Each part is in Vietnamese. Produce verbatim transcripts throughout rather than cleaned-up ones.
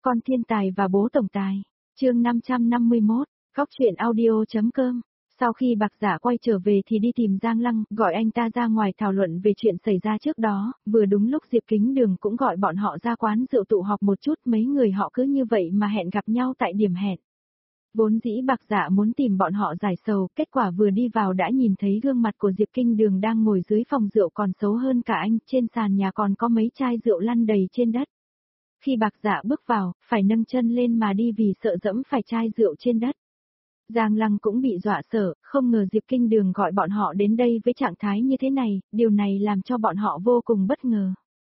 Con thiên tài và bố tổng tài. Chương năm trăm năm mươi mốt, Góc truyện audio.com. Sau khi Bạc Dạ quay trở về thì đi tìm Giang Lăng, gọi anh ta ra ngoài thảo luận về chuyện xảy ra trước đó, vừa đúng lúc Diệp Kính Đường cũng gọi bọn họ ra quán rượu tụ họp một chút, mấy người họ cứ như vậy mà hẹn gặp nhau tại điểm hẹn. Vốn dĩ Bạc Dạ muốn tìm bọn họ giải sầu, kết quả vừa đi vào đã nhìn thấy gương mặt của Diệp Kinh Đường đang ngồi dưới phòng rượu còn xấu hơn cả anh, trên sàn nhà còn có mấy chai rượu lăn đầy trên đất. Khi Bạc Dạ bước vào, phải nâng chân lên mà đi vì sợ dẫm phải chai rượu trên đất. Giang Lăng cũng bị dọa sợ, không ngờ Diệp Kinh Đường gọi bọn họ đến đây với trạng thái như thế này, điều này làm cho bọn họ vô cùng bất ngờ.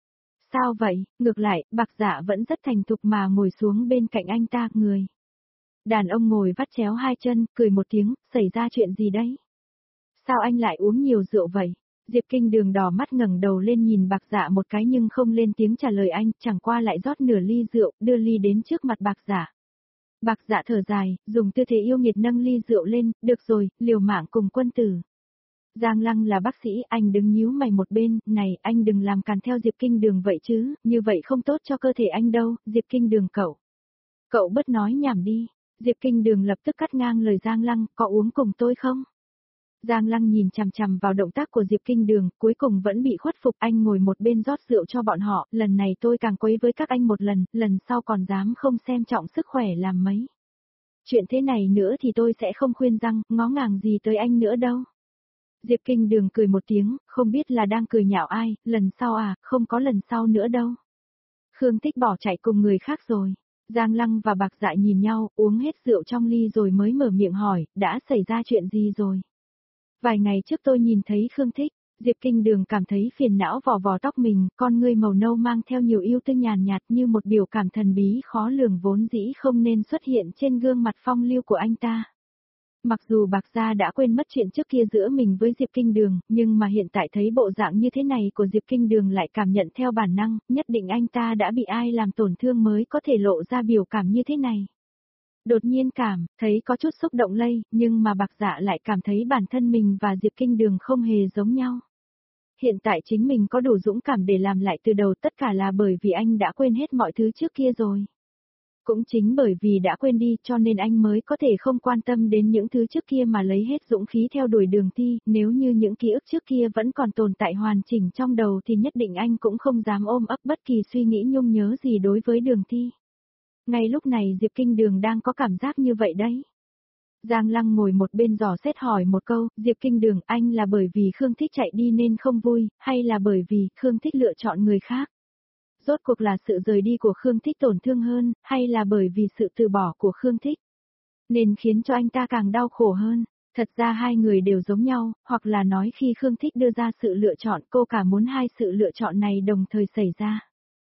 Sao vậy? Ngược lại, Bạc Dạ vẫn rất thành thục mà ngồi xuống bên cạnh anh ta, người. Đàn ông ngồi vắt chéo hai chân, cười một tiếng, xảy ra chuyện gì đấy? Sao anh lại uống nhiều rượu vậy? Diệp Kinh Đường đỏ mắt ngẩng đầu lên nhìn Bạc Dạ một cái nhưng không lên tiếng trả lời anh, chẳng qua lại rót nửa ly rượu, đưa ly đến trước mặt Bạc Dạ. Bạc Dạ thở dài, dùng tư thế yêu nghiệt nâng ly rượu lên, được rồi, liều mạng cùng quân tử. Giang Lăng là bác sĩ, anh đứng nhíu mày một bên, này, anh đừng làm càn theo Diệp Kinh Đường vậy chứ, như vậy không tốt cho cơ thể anh đâu, Diệp Kinh Đường cậu. Cậu bớt nói nhảm đi. Diệp Kinh Đường lập tức cắt ngang lời Giang Lăng, có uống cùng tôi không? Giang Lăng nhìn chằm chằm vào động tác của Diệp Kinh Đường, cuối cùng vẫn bị khuất phục, anh ngồi một bên rót rượu cho bọn họ, lần này tôi càng quấy với các anh một lần, lần sau còn dám không xem trọng sức khỏe làm mấy. Chuyện thế này nữa thì tôi sẽ không khuyên răng, ngó ngàng gì tới anh nữa đâu. Diệp Kinh Đường cười một tiếng, không biết là đang cười nhạo ai, lần sau à, không có lần sau nữa đâu. Khương Thích bỏ chạy cùng người khác rồi. Giang Lăng và Bạc Dạ nhìn nhau, uống hết rượu trong ly rồi mới mở miệng hỏi, đã xảy ra chuyện gì rồi? Vài ngày trước tôi nhìn thấy Khương Thích, Diệp Kinh Đường cảm thấy phiền não vò vò tóc mình, con ngươi màu nâu mang theo nhiều yêu tư nhàn nhạt như một biểu cảm thần bí khó lường vốn dĩ không nên xuất hiện trên gương mặt phong lưu của anh ta. Mặc dù Bạc Gia đã quên mất chuyện trước kia giữa mình với Diệp Kinh Đường, nhưng mà hiện tại thấy bộ dạng như thế này của Diệp Kinh Đường lại cảm nhận theo bản năng, nhất định anh ta đã bị ai làm tổn thương mới có thể lộ ra biểu cảm như thế này. Đột nhiên cảm, thấy có chút xúc động lây, nhưng mà Bạc Dạ lại cảm thấy bản thân mình và Diệp Kinh Đường không hề giống nhau. Hiện tại chính mình có đủ dũng cảm để làm lại từ đầu, tất cả là bởi vì anh đã quên hết mọi thứ trước kia rồi. Cũng chính bởi vì đã quên đi cho nên anh mới có thể không quan tâm đến những thứ trước kia mà lấy hết dũng khí theo đuổi Đường Thi, nếu như những ký ức trước kia vẫn còn tồn tại hoàn chỉnh trong đầu thì nhất định anh cũng không dám ôm ấp bất kỳ suy nghĩ nhung nhớ gì đối với Đường Thi. Ngay lúc này Diệp Kinh Đường đang có cảm giác như vậy đấy. Giang Lăng ngồi một bên dò xét hỏi một câu, Diệp Kinh Đường, anh là bởi vì Khương Thích chạy đi nên không vui, hay là bởi vì Khương Thích lựa chọn người khác? Rốt cuộc là sự rời đi của Khương Thích tổn thương hơn, hay là bởi vì sự từ bỏ của Khương Thích nên khiến cho anh ta càng đau khổ hơn? Thật ra hai người đều giống nhau, hoặc là nói khi Khương Thích đưa ra sự lựa chọn cô cả muốn hai sự lựa chọn này đồng thời xảy ra.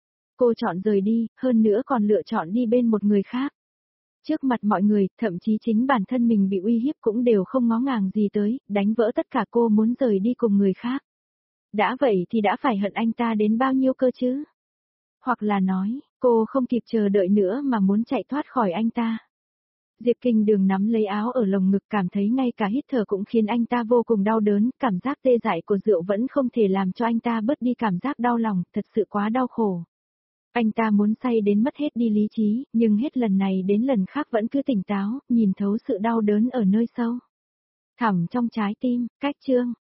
Cô chọn rời đi, hơn nữa còn lựa chọn đi bên một người khác. Trước mặt mọi người, thậm chí chính bản thân mình bị uy hiếp cũng đều không ngó ngàng gì tới, đánh vỡ tất cả cô muốn rời đi cùng người khác. Đã vậy thì đã phải hận anh ta đến bao nhiêu cơ chứ? Hoặc là nói, cô không kịp chờ đợi nữa mà muốn chạy thoát khỏi anh ta. Diệp Kinh Đường nắm lấy áo ở lồng ngực cảm thấy ngay cả hít thở cũng khiến anh ta vô cùng đau đớn, cảm giác tê dại của rượu vẫn không thể làm cho anh ta bớt đi cảm giác đau lòng, thật sự quá đau khổ. Anh ta muốn say đến mất hết đi lý trí, nhưng hết lần này đến lần khác vẫn cứ tỉnh táo, nhìn thấu sự đau đớn ở nơi sâu thẳm trong trái tim. Cách chương